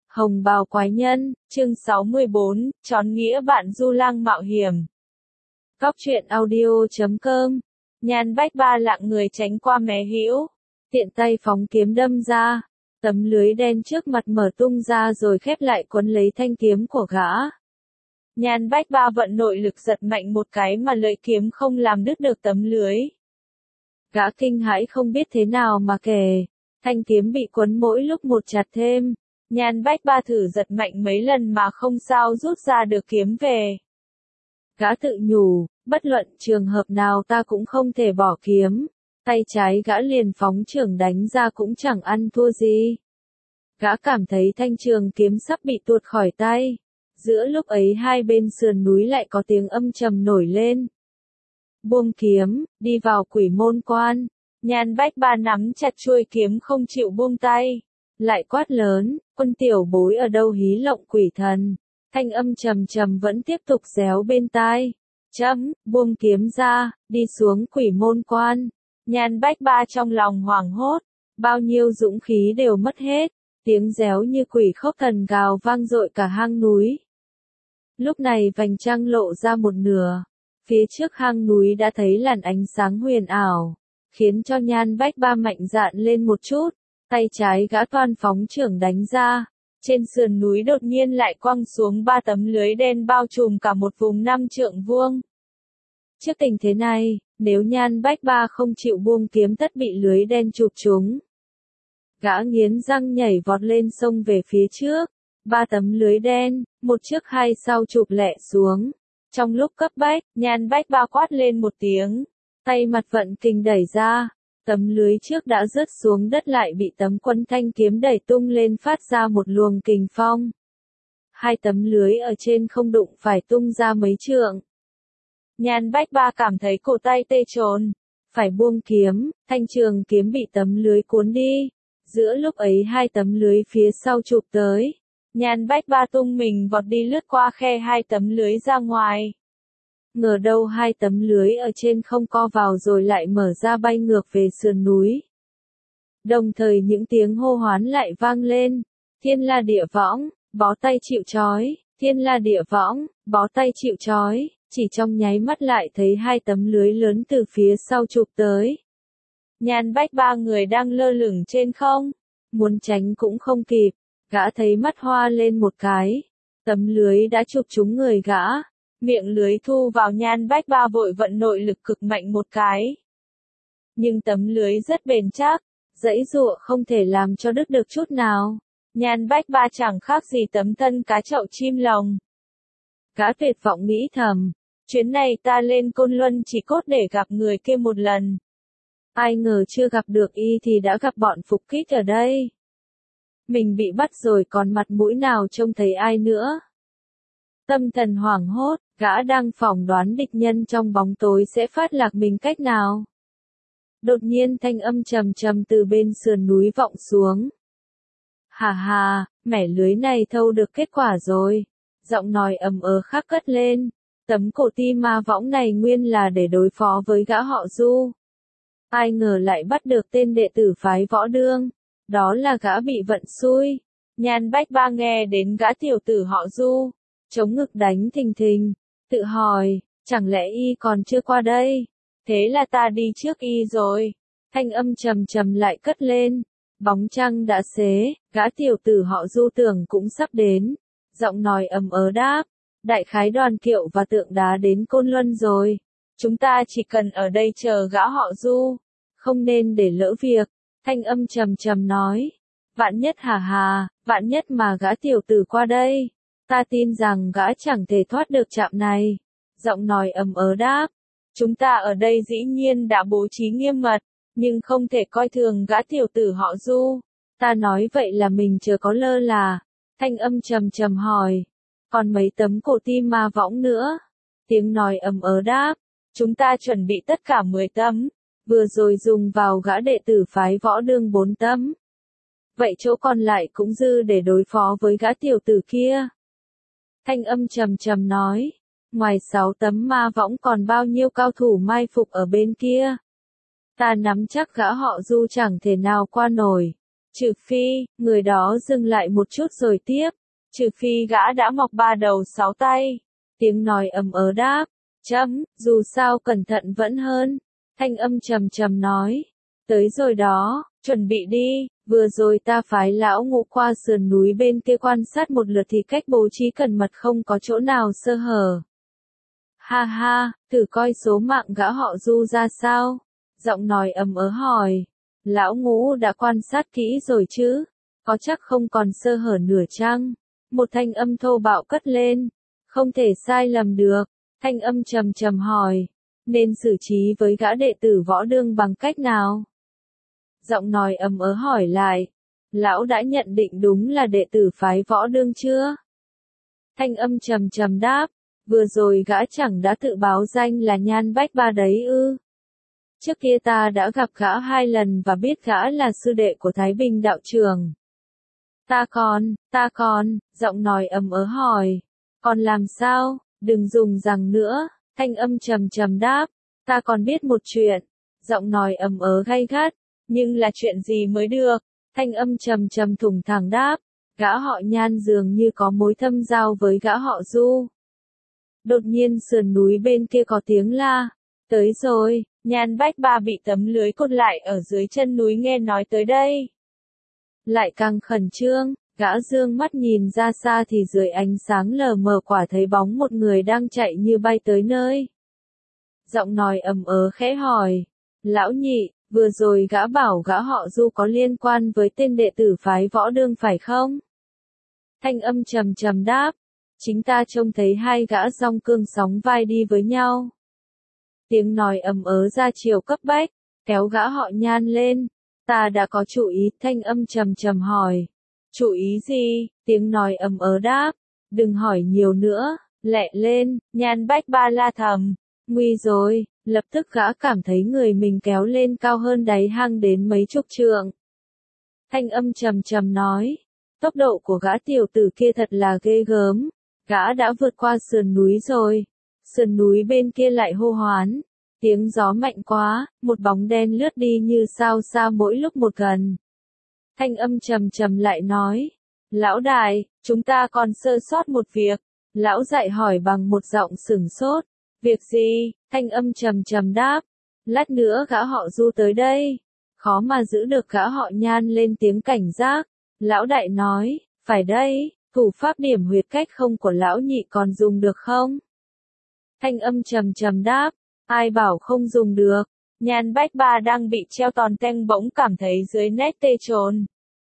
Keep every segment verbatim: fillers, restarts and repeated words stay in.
Hồng bào quái nhân, chương sáu mươi bốn, tròn nghĩa bạn du lang mạo hiểm. Cóc truyện audio chấm com. Nhan Bách Ba lặng người tránh qua mé hữu, tiện tay phóng kiếm đâm ra, tấm lưới đen trước mặt mở tung ra rồi khép lại quấn lấy thanh kiếm của gã. Nhan Bách Ba vận nội lực giật mạnh một cái mà lưỡi kiếm không làm đứt được tấm lưới. Gã kinh hãi không biết thế nào mà kể, thanh kiếm bị quấn mỗi lúc một chặt thêm. Nhan Bách Ba thử giật mạnh mấy lần mà không sao rút ra được kiếm về. Gã tự nhủ, bất luận trường hợp nào ta cũng không thể bỏ kiếm. Tay trái gã liền phóng chưởng đánh ra cũng chẳng ăn thua gì. Gã cảm thấy thanh trường kiếm sắp bị tuột khỏi tay. Giữa lúc ấy hai bên sườn núi lại có tiếng âm trầm nổi lên. Buông kiếm, đi vào quỷ môn quan. Nhan Bách Ba nắm chặt chuôi kiếm không chịu buông tay. Lại quát lớn, quân tiểu bối ở đâu hí lộng quỷ thần. Thanh âm trầm trầm vẫn tiếp tục réo bên tai. Chấm, buông kiếm ra, đi xuống quỷ môn quan. Nhan Bách Ba trong lòng hoảng hốt, bao nhiêu dũng khí đều mất hết. Tiếng réo như quỷ khóc thần gào vang dội cả hang núi. Lúc này vành trăng lộ ra một nửa. Phía trước hang núi đã thấy làn ánh sáng huyền ảo, khiến cho Nhan Bách Ba mạnh dạn lên một chút. Tay trái gã toan phóng chưởng đánh ra, trên sườn núi đột nhiên lại quăng xuống ba tấm lưới đen bao trùm cả một vùng năm trượng vuông. Trước tình thế này, nếu Nhan Bách Ba không chịu buông kiếm tất bị lưới đen chụp trúng. Gã nghiến răng nhảy vọt lên sông về phía trước, ba tấm lưới đen, một trước hai sau chụp lẹ xuống. Trong lúc cấp bách, Nhan Bách Ba quát lên một tiếng, tay mặt vận kình đẩy ra. Tấm lưới trước đã rớt xuống đất lại bị tấm quân thanh kiếm đẩy tung lên phát ra một luồng kình phong. Hai tấm lưới ở trên không đụng phải tung ra mấy trượng. Nhan Bách Ba cảm thấy cổ tay tê trồn, phải buông kiếm, thanh trường kiếm bị tấm lưới cuốn đi. Giữa lúc ấy hai tấm lưới phía sau chụp tới. Nhan Bách Ba tung mình vọt đi lướt qua khe hai tấm lưới ra ngoài. Ngờ đâu hai tấm lưới ở trên không co vào rồi lại mở ra bay ngược về sườn núi. Đồng thời những tiếng hô hoán lại vang lên. Thiên la địa võng, bó tay chịu trói, thiên la địa võng, bó tay chịu trói. Chỉ trong nháy mắt lại thấy hai tấm lưới lớn từ phía sau chụp tới. Nhan Bách Ba người đang lơ lửng trên không, muốn tránh cũng không kịp, gã thấy mắt hoa lên một cái. Tấm lưới đã chụp trúng người gã. Miệng lưới thu vào. Nhan Bách Ba vội vận nội lực cực mạnh một cái. Nhưng tấm lưới rất bền chắc, giãy giụa không thể làm cho đứt được chút nào. Nhan Bách Ba chẳng khác gì tấm thân cá chậu chim lồng. Gã tuyệt vọng nghĩ thầm, chuyến này ta lên Côn Luân chỉ cốt để gặp người kia một lần. Ai ngờ chưa gặp được y thì đã gặp bọn phục kích ở đây. Mình bị bắt rồi còn mặt mũi nào trông thấy ai nữa. Tâm thần hoảng hốt, gã đang phỏng đoán địch nhân trong bóng tối sẽ phát lạc mình cách nào. Đột nhiên thanh âm trầm trầm từ bên sườn núi vọng xuống. Hà hà, mẻ lưới này thâu được kết quả rồi. Giọng nói ầm ớ khác cất lên. Tấm cổ ti ma võng này nguyên là để đối phó với gã họ Du. Ai ngờ lại bắt được tên đệ tử phái Võ Đương. Đó là gã bị vận xui. Nhan Bách Ba nghe đến gã tiểu tử họ Du, chống ngực đánh thình thình, tự hỏi, chẳng lẽ y còn chưa qua đây? Thế là ta đi trước y rồi. Thanh âm trầm trầm lại cất lên. Bóng trăng đã xế, gã tiểu tử họ Du tưởng cũng sắp đến. Giọng nói ầm ớ đáp, đại khái Đoàn Kiệu và Tượng Đá đến Côn Luân rồi. Chúng ta chỉ cần ở đây chờ gã họ Du, không nên để lỡ việc. Thanh âm trầm trầm nói, vạn nhất hà hà, vạn nhất mà gã tiểu tử qua đây. Ta tin rằng gã chẳng thể thoát được trạm này. Giọng nói ầm ớ đáp. Chúng ta ở đây dĩ nhiên đã bố trí nghiêm mật, nhưng không thể coi thường gã tiểu tử họ Du. Ta nói vậy là mình chưa có lơ là. Thanh âm trầm trầm hỏi. Còn mấy tấm cổ tim ma võng nữa? Tiếng nói ầm ớ đáp. Chúng ta chuẩn bị tất cả mười tấm. Vừa rồi dùng vào gã đệ tử phái Võ Đương bốn tấm. Vậy chỗ còn lại cũng dư để đối phó với gã tiểu tử kia. Thanh âm trầm trầm nói, ngoài sáu tấm ma võng còn bao nhiêu cao thủ mai phục ở bên kia. Ta nắm chắc gã họ Du chẳng thể nào qua nổi. Trừ phi, người đó dừng lại một chút rồi tiếp. Trừ phi gã đã mọc ba đầu sáu tay. Tiếng nói ầm ớ đáp. Chấm, dù sao cẩn thận vẫn hơn. Thanh âm trầm trầm nói. Tới rồi đó, chuẩn bị đi, vừa rồi ta phái lão Ngũ qua sườn núi bên kia quan sát một lượt thì cách bố trí cẩn mật không có chỗ nào sơ hở. Ha ha, thử coi số mạng gã họ Du ra sao? Giọng nói ầm ớ hỏi. Lão Ngũ đã quan sát kỹ rồi chứ? Có chắc không còn sơ hở nửa chăng? Một thanh âm thô bạo cất lên. Không thể sai lầm được. Thanh âm trầm trầm hỏi. Nên xử trí với gã đệ tử Võ Đương bằng cách nào? Giọng nói ầm ớ hỏi lại. Lão đã nhận định đúng là đệ tử phái Võ Đương chưa? Thanh âm trầm trầm đáp. Vừa rồi gã chẳng đã tự báo danh là Nhan Bách Ba đấy ư? Trước kia ta đã gặp gã hai lần và biết gã là sư đệ của Thái Bình đạo trưởng. Ta còn, ta còn, giọng nói ầm ớ hỏi. Còn làm sao? Đừng dùng rằng nữa, thanh âm trầm trầm đáp. Ta còn biết một chuyện. Giọng nói ầm ớ gay gắt. Nhưng là chuyện gì mới được? Thanh âm trầm trầm thủng thẳng đáp. Gã họ Nhan dường như có mối thâm giao với gã họ Du. Đột nhiên sườn núi bên kia có tiếng la. Tới rồi, Nhan Bách Ba bị tấm lưới cột lại ở dưới chân núi nghe nói tới đây. Lại càng khẩn trương, gã dương mắt nhìn ra xa thì dưới ánh sáng lờ mờ quả thấy bóng một người đang chạy như bay tới nơi. Giọng nói ầm ớ khẽ hỏi. Lão nhị, vừa rồi gã bảo gã họ Du có liên quan với tên đệ tử phái Võ Đương phải không? Thanh âm trầm trầm đáp. Chính ta trông thấy hai gã song cương sóng vai đi với nhau. Tiếng nói ầm ớ ra chiều cấp bách, kéo gã họ Nhan lên. Ta đã có chủ ý, thanh âm trầm trầm hỏi. Chủ ý gì? Tiếng nói ầm ớ đáp. Đừng hỏi nhiều nữa, lẹ lên, Nhan Bách Ba la thầm. Nguy rồi, lập tức gã cảm thấy người mình kéo lên cao hơn đáy hang đến mấy chục trượng. Thanh âm trầm trầm nói. Tốc độ của gã tiểu tử kia thật là ghê gớm. Gã đã vượt qua sườn núi rồi. Sườn núi bên kia lại hô hoán. Tiếng gió mạnh quá, một bóng đen lướt đi như sao xa mỗi lúc một gần. Thanh âm trầm trầm lại nói. Lão đại, chúng ta còn sơ sót một việc. Lão dạy hỏi bằng một giọng sửng sốt. Việc gì? Thanh âm trầm trầm đáp. Lát nữa gã họ Du tới đây. Khó mà giữ được gã họ Nhan lên tiếng cảnh giác. Lão đại nói, phải đây, thủ pháp điểm huyệt cách không của lão nhị còn dùng được không? Thanh âm trầm trầm đáp. Ai bảo không dùng được? Nhan Bách Ba đang bị treo tòn teng bỗng cảm thấy dưới nét tê trồn.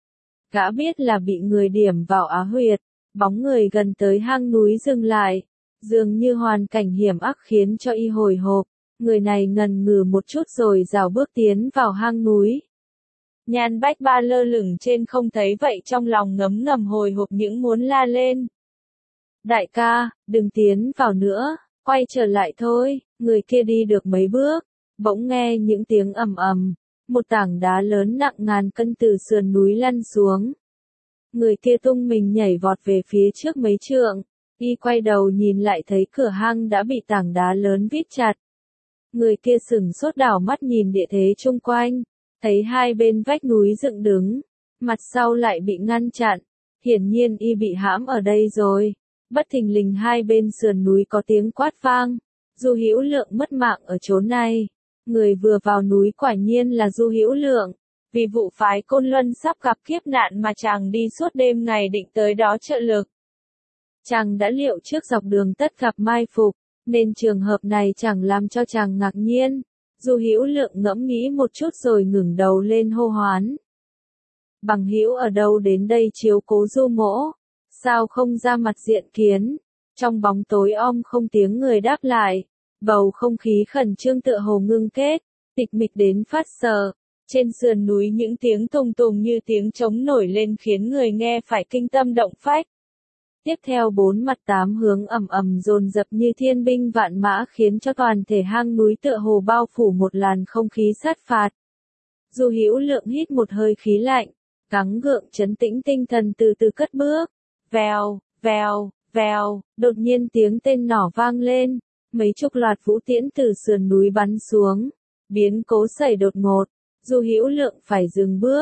Gã biết là bị người điểm vào á huyệt. Bóng người gần tới hang núi dừng lại. Dường như hoàn cảnh hiểm ác khiến cho y hồi hộp. Người này ngần ngừ một chút rồi rảo bước tiến vào hang núi. Nhan Bách Ba lơ lửng trên không thấy vậy trong lòng ngấm ngầm hồi hộp những muốn la lên. Đại ca, đừng tiến vào nữa, quay trở lại thôi. Người kia đi được mấy bước, bỗng nghe những tiếng ầm ầm. Một tảng đá lớn nặng ngàn cân từ sườn núi lăn xuống. Người kia tung mình nhảy vọt về phía trước mấy trượng. Y quay đầu nhìn lại thấy cửa hang đã bị tảng đá lớn vít chặt. Người kia sửng sốt đảo mắt nhìn địa thế chung quanh. Thấy hai bên vách núi dựng đứng. Mặt sau lại bị ngăn chặn. Hiển nhiên y bị hãm ở đây rồi. Bất thình lình hai bên sườn núi có tiếng quát vang. Du Hữu Lượng mất mạng ở chốn này. Người vừa vào núi quả nhiên là Du Hữu Lượng. Vì vụ phái Côn Luân sắp gặp kiếp nạn mà chàng đi suốt đêm ngày định tới đó trợ lực. Chàng đã liệu trước dọc đường tất gặp mai phục, nên trường hợp này chẳng làm cho chàng ngạc nhiên. Du Hữu Lượng ngẫm nghĩ một chút rồi ngẩng đầu lên hô hoán. Bằng hữu ở đâu đến đây chiếu cố Du mỗ? Sao không ra mặt diện kiến? Trong bóng tối om không tiếng người đáp lại. Bầu không khí khẩn trương tựa hồ ngưng kết, tịch mịch đến phát sợ. Trên sườn núi những tiếng tùng tùng như tiếng trống nổi lên khiến người nghe phải kinh tâm động phách. Tiếp theo bốn mặt tám hướng ầm ầm dồn dập như thiên binh vạn mã khiến cho toàn thể hang núi tựa hồ bao phủ một làn không khí sát phạt. Du Hữu Lượng hít một hơi khí lạnh, gắng gượng trấn tĩnh tinh thần từ từ cất bước. Vèo, vèo, vèo, đột nhiên tiếng tên nỏ vang lên, mấy chục loạt vũ tiễn từ sườn núi bắn xuống. Biến cố xảy đột ngột, Du Hữu Lượng phải dừng bước,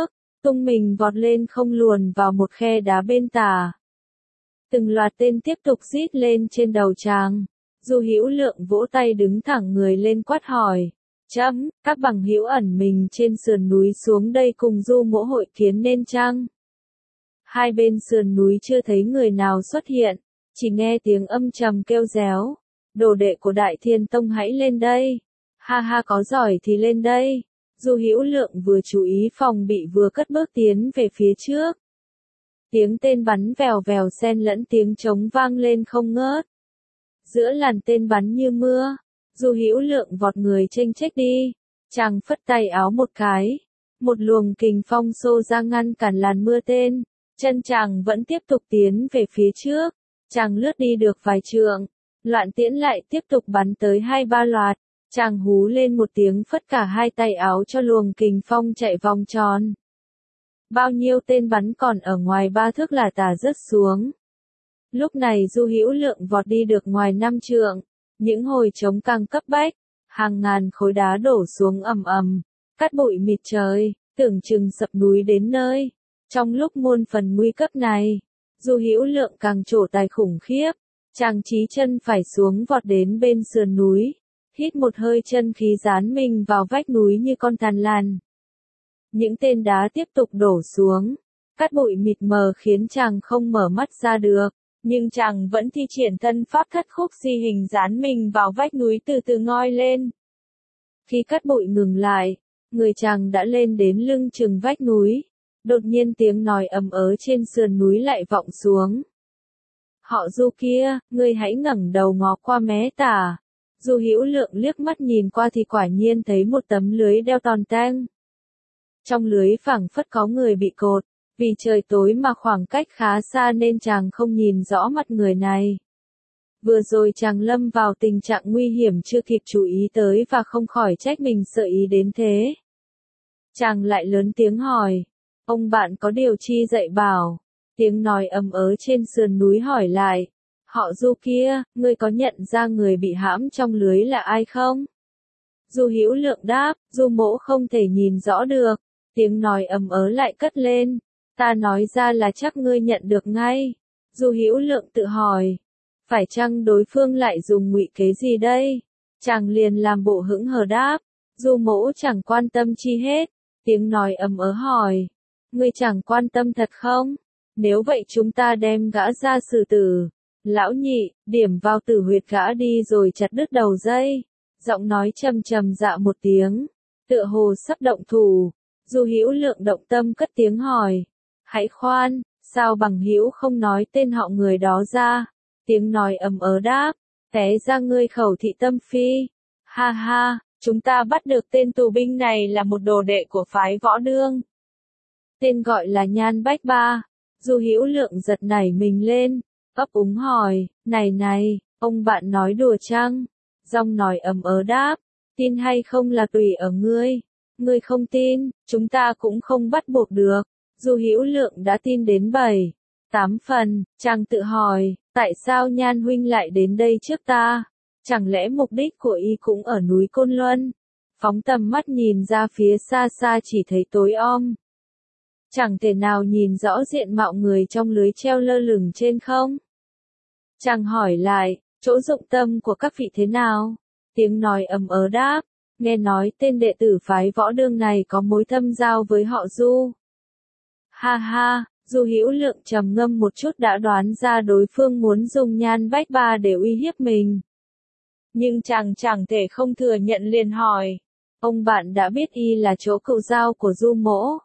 tung mình vọt lên không luồn vào một khe đá bên tả. Từng loạt tên tiếp tục rít lên trên đầu chàng. Du Hữu Lượng vỗ tay đứng thẳng người lên quát hỏi. Chấm, các bằng hữu ẩn mình trên sườn núi xuống đây cùng Du Mỗ hội kiến nên chăng? Hai bên sườn núi chưa thấy người nào xuất hiện, chỉ nghe tiếng âm trầm kêu réo. Đồ đệ của Đại Thiên Tông hãy lên đây. Ha ha, có giỏi thì lên đây. Du Hữu Lượng vừa chú ý phòng bị vừa cất bước tiến về phía trước. Tiếng tên bắn vèo vèo xen lẫn tiếng trống vang lên không ngớt. Giữa làn tên bắn như mưa, Du Hữu Lượng vọt người chênh chếch đi. Chàng phất tay áo một cái, một luồng kình phong xô ra ngăn cản làn mưa tên. Chân chàng vẫn tiếp tục tiến về phía trước. Chàng lướt đi được vài trượng, loạn tiễn lại tiếp tục bắn tới hai ba loạt. Chàng hú lên một tiếng phất cả hai tay áo cho luồng kình phong chạy vòng tròn. Bao nhiêu tên bắn còn ở ngoài ba thước là tả rớt xuống. Lúc này Du Hữu Lượng vọt đi được ngoài năm trượng, những hồi trống càng cấp bách, hàng ngàn khối đá đổ xuống ầm ầm, cát bụi mịt trời, tưởng chừng sập núi đến nơi. Trong lúc muôn phần nguy cấp này, Du Hữu Lượng càng trổ tài khủng khiếp, chàng chí chân phải xuống vọt đến bên sườn núi, hít một hơi chân khí dán mình vào vách núi như con thằn lằn. Những tên đá tiếp tục đổ xuống, cát bụi mịt mờ khiến chàng không mở mắt ra được, nhưng chàng vẫn thi triển thân pháp thất khúc di hình dán mình vào vách núi từ từ ngoi lên. Khi cát bụi ngừng lại, người chàng đã lên đến lưng chừng vách núi. Đột nhiên tiếng nói ầm ớ trên sườn núi lại vọng xuống. Họ Du kia, ngươi hãy ngẩng đầu ngó qua mé tả. Du Hữu Lượng liếc mắt nhìn qua thì quả nhiên thấy một tấm lưới đeo tòn tang. Trong lưới phảng phất có người bị cột, vì trời tối mà khoảng cách khá xa nên chàng không nhìn rõ mặt người này. Vừa rồi chàng lâm vào tình trạng nguy hiểm chưa kịp chú ý tới và không khỏi trách mình sợ ý đến thế. Chàng lại lớn tiếng hỏi. Ông bạn có điều chi dạy bảo? Tiếng nói ầm ớ trên sườn núi hỏi lại. Họ Du kia, ngươi có nhận ra người bị hãm trong lưới là ai không? Du Hữu Lượng đáp, Du Mỗ không thể nhìn rõ được. Tiếng nói ầm ớ lại cất lên. Ta nói ra là chắc ngươi nhận được ngay. Du Hữu Lượng tự hỏi. Phải chăng đối phương lại dùng ngụy kế gì đây? Chàng liền làm bộ hững hờ đáp. Du Mỗ chẳng quan tâm chi hết. Tiếng nói ầm ớ hỏi. Ngươi chẳng quan tâm thật không? Nếu vậy chúng ta đem gã ra xử tử. Lão nhị, điểm vào tử huyệt gã đi rồi chặt đứt đầu dây. Giọng nói trầm trầm dạ một tiếng. Tựa hồ sắp động thủ. Du Hữu Lượng động tâm cất tiếng hỏi. Hãy khoan, sao bằng hữu không nói tên họ người đó ra? Tiếng nói ầm ớ đáp. Té ra ngươi khẩu thị tâm phi. Ha ha, chúng ta bắt được tên tù binh này là một đồ đệ của phái Võ Đương. Tên gọi là Nhan Bách Ba. Du Hữu Lượng giật nảy mình lên, ấp úng hỏi, này này, ông bạn nói đùa chăng? Giọng nói ầm ớ đáp, tin hay không là tùy ở ngươi. Ngươi không tin, chúng ta cũng không bắt buộc được. Du Hữu Lượng đã tin đến bảy, tám phần, chàng tự hỏi, tại sao Nhan huynh lại đến đây trước ta? Chẳng lẽ mục đích của y cũng ở núi Côn Luân? Phóng tầm mắt nhìn ra phía xa xa chỉ thấy tối om. Chẳng thể nào nhìn rõ diện mạo người trong lưới treo lơ lửng trên không? Chàng hỏi lại, chỗ dụng tâm của các vị thế nào? Tiếng nói ầm ớ đáp, nghe nói tên đệ tử phái Võ Đương này có mối thâm giao với họ Du. Ha ha, Du Hữu Lượng trầm ngâm một chút đã đoán ra đối phương muốn dùng Nhan Bách Ba để uy hiếp mình. Nhưng chàng chẳng thể không thừa nhận liền hỏi, ông bạn đã biết y là chỗ cựu giao của Du Mỗ.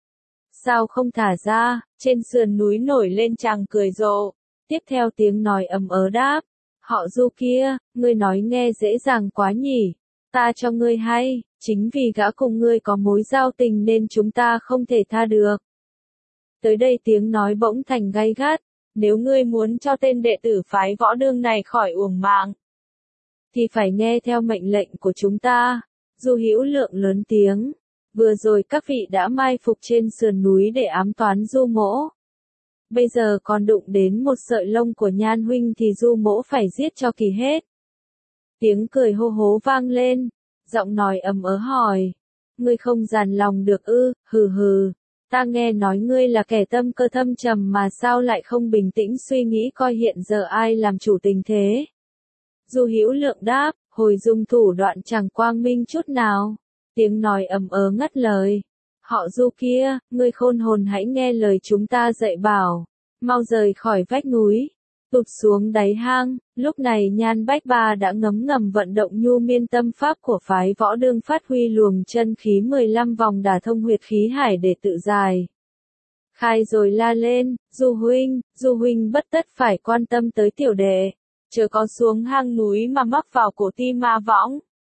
Sao không thả ra? Trên sườn núi nổi lên chàng cười rộ. Tiếp theo tiếng nói ầm ớ đáp. Họ Du kia, ngươi nói nghe dễ dàng quá nhỉ. Ta cho ngươi hay, chính vì gã cùng ngươi có mối giao tình nên chúng ta không thể tha được. Tới đây tiếng nói bỗng thành gay gắt. Nếu ngươi muốn cho tên đệ tử phái Võ Đương này khỏi uổng mạng, thì phải nghe theo mệnh lệnh của chúng ta. Du Hữu Lượng lớn tiếng. Vừa rồi các vị đã mai phục trên sườn núi để ám toán Du Mỗ. Bây giờ còn đụng đến một sợi lông của Nhan huynh thì Du Mỗ phải giết cho kỳ hết. Tiếng cười hô hố vang lên, giọng nói ầm ớ hỏi. Ngươi không dằn lòng được ư, hừ hừ. Ta nghe nói ngươi là kẻ tâm cơ thâm trầm mà sao lại không bình tĩnh suy nghĩ coi hiện giờ ai làm chủ tình thế. Du Hữu Lượng đáp, hồi dung thủ đoạn chẳng quang minh chút nào. Tiếng nói ầm ớ ngắt lời. Họ Du kia, ngươi khôn hồn hãy nghe lời chúng ta dạy bảo. Mau rời khỏi vách núi. Tụt xuống đáy hang, lúc này Nhan Bách Ba đã ngấm ngầm vận động nhu miên tâm pháp của phái Võ Đương phát huy luồng chân khí mười lăm vòng đả thông huyệt khí hải để tự giải. Khai rồi la lên, Du huynh, Du huynh bất tất phải quan tâm tới tiểu đệ, chớ có xuống hang núi mà mắc vào cổ ti ma võng.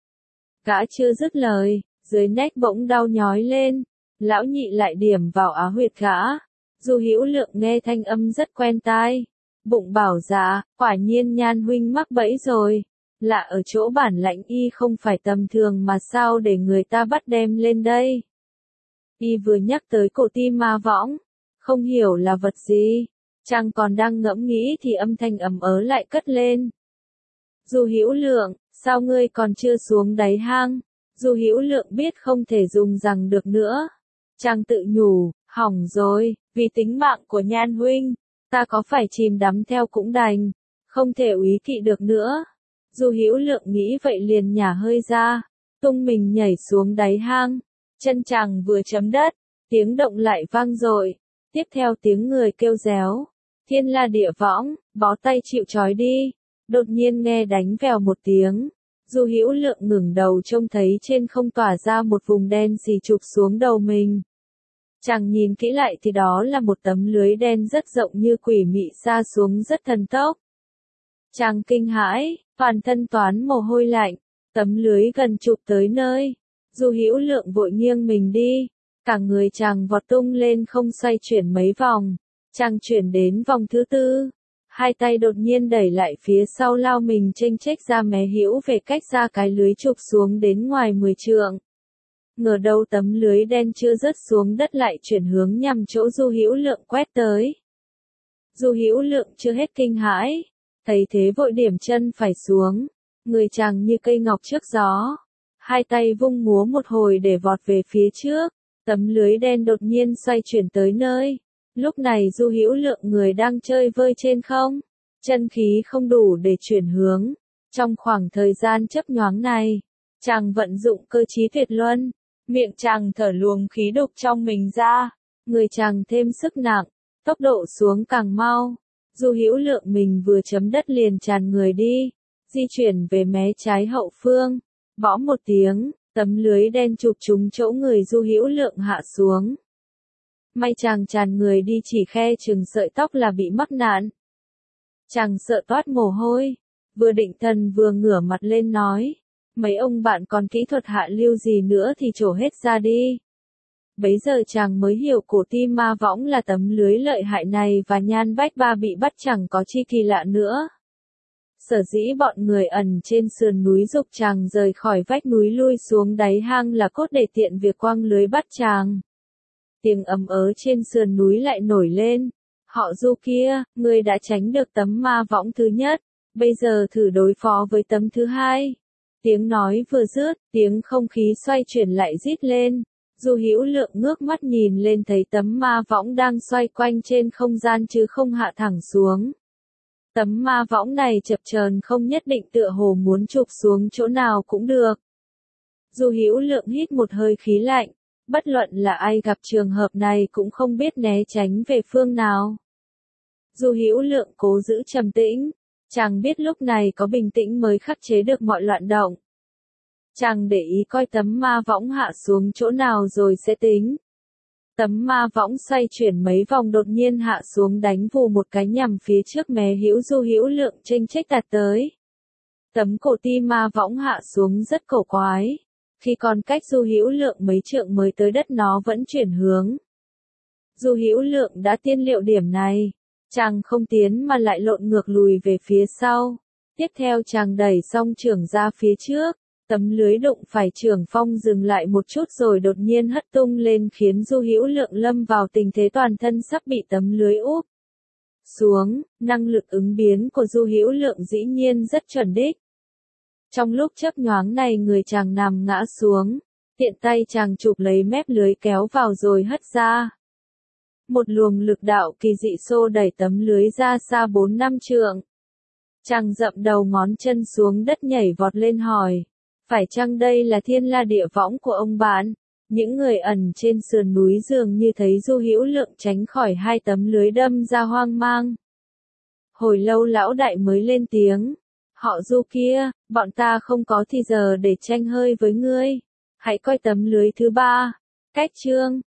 Gã chưa dứt lời, dưới nách bỗng đau nhói lên, lão nhị lại điểm vào á huyệt gã. Du Hữu Lượng nghe thanh âm rất quen tai. Bụng bảo dạ, quả nhiên Nhan huynh mắc bẫy rồi. Lạ ở chỗ bản lãnh y không phải tầm thường mà sao để người ta bắt đem lên đây. Y vừa nhắc tới cổ ti ma võng, không hiểu là vật gì. Chàng còn đang ngẫm nghĩ thì âm thanh ầm ớ lại cất lên. Du Hữu Lượng, sao ngươi còn chưa xuống đáy hang? Du Hữu Lượng biết không thể dùng rằng được nữa. Chàng tự nhủ, hỏng rồi, vì tính mạng của Nhan huynh. Ta có phải chìm đắm theo cũng đành, không thể úy kỵ được nữa. Du Hữu Lượng nghĩ vậy liền nhả hơi ra, tung mình nhảy xuống đáy hang. Chân chàng vừa chấm đất, tiếng động lại vang dội, tiếp theo tiếng người kêu réo. Thiên la địa võng, bó tay chịu trói đi. Đột nhiên nghe đánh vèo một tiếng. Du Hữu Lượng ngẩng đầu trông thấy trên không tỏa ra một vùng đen xì chụp xuống đầu mình. Chàng nhìn kỹ lại thì đó là một tấm lưới đen rất rộng như quỷ mị sa xuống rất thần tốc. Chàng kinh hãi, toàn thân toán mồ hôi lạnh, tấm lưới gần chụp tới nơi. Du Hữu Lượng vội nghiêng mình đi, cả người chàng vọt tung lên không xoay chuyển mấy vòng. Chàng chuyển đến vòng thứ tư, hai tay đột nhiên đẩy lại phía sau lao mình chênh chếch ra mé hữu về cách ra cái lưới chụp xuống đến ngoài mười trượng. Ngờ đâu tấm lưới đen chưa rớt xuống đất lại chuyển hướng nhằm chỗ Du Hữu Lượng quét tới. Du Hữu Lượng chưa hết kinh hãi, thấy thế vội điểm chân phải xuống, người chàng như cây ngọc trước gió, hai tay vung múa một hồi để vọt về phía trước, tấm lưới đen đột nhiên xoay chuyển tới nơi. Lúc này Du Hữu Lượng người đang chơi vơi trên không, chân khí không đủ để chuyển hướng. Trong khoảng thời gian chớp nhoáng này, chàng vận dụng cơ trí tuyệt luân. Miệng chàng thở luồng khí độc trong mình ra, người chàng thêm sức nặng, tốc độ xuống càng mau. Du Hữu Lượng mình vừa chấm đất liền tràn người đi, di chuyển về mé trái hậu phương, bõ một tiếng, tấm lưới đen chụp trúng chỗ người Du Hữu Lượng hạ xuống. May chàng tràn người đi chỉ khe chừng sợi tóc là bị mắc nạn. Chàng sợ toát mồ hôi, vừa định thần vừa ngửa mặt lên nói. Mấy ông bạn còn kỹ thuật hạ lưu gì nữa thì trổ hết ra đi. Bấy giờ chàng mới hiểu cổ ti ma võng là tấm lưới lợi hại này và Nhan Bách Ba bị bắt chẳng có chi kỳ lạ nữa. Sở dĩ bọn người ẩn trên sườn núi giục chàng rời khỏi vách núi lui xuống đáy hang là cốt để tiện việc quăng lưới bắt chàng. Tiếng ầm ớ trên sườn núi lại nổi lên. Họ Du kia, ngươi đã tránh được tấm ma võng thứ nhất, bây giờ thử đối phó với tấm thứ hai. Tiếng nói vừa dứt, tiếng không khí xoay chuyển lại rít lên. Du Hữu Lượng ngước mắt nhìn lên thấy tấm ma võng đang xoay quanh trên không gian chứ không hạ thẳng xuống. Tấm ma võng này chập chờn không nhất định tựa hồ muốn chụp xuống chỗ nào cũng được. Du Hữu Lượng hít một hơi khí lạnh, bất luận là ai gặp trường hợp này cũng không biết né tránh về phương nào. Du Hữu Lượng cố giữ trầm tĩnh. Chàng biết lúc này có bình tĩnh mới khắc chế được mọi loạn động. Chàng để ý coi tấm ma võng hạ xuống chỗ nào rồi sẽ tính. Tấm ma võng xoay chuyển mấy vòng đột nhiên hạ xuống đánh vù một cái nhằm phía trước mé hữu Du Hữu Lượng chênh chếch tạt tới. Tấm cổ ti ma võng hạ xuống rất cổ quái. Khi còn cách Du Hữu Lượng mấy trượng mới tới đất nó vẫn chuyển hướng. Du Hữu Lượng đã tiên liệu điểm này. Chàng không tiến mà lại lộn ngược lùi về phía sau. Tiếp theo chàng đẩy song chưởng ra phía trước. Tấm lưới đụng phải chưởng phong dừng lại một chút rồi đột nhiên hất tung lên khiến Du Hữu Lượng lâm vào tình thế toàn thân sắp bị tấm lưới úp xuống. Năng lực ứng biến của Du Hữu Lượng dĩ nhiên rất chuẩn đích. Trong lúc chớp nhoáng này người chàng nằm ngã xuống. Tiện tay chàng chụp lấy mép lưới kéo vào rồi hất ra. một luồng lực đạo kỳ dị xô đẩy tấm lưới ra xa bốn năm trượng. Chàng dậm đầu ngón chân xuống đất nhảy vọt lên hỏi, phải chăng đây là thiên la địa võng của ông bạn? Những người ẩn trên sườn núi dường như thấy Du Hữu Lượng tránh khỏi hai tấm lưới đâm ra hoang mang. Hồi lâu lão đại mới lên tiếng, họ Du kia, bọn ta không có thì giờ để tranh hơi với ngươi. Hãy coi tấm lưới thứ ba. Cách chương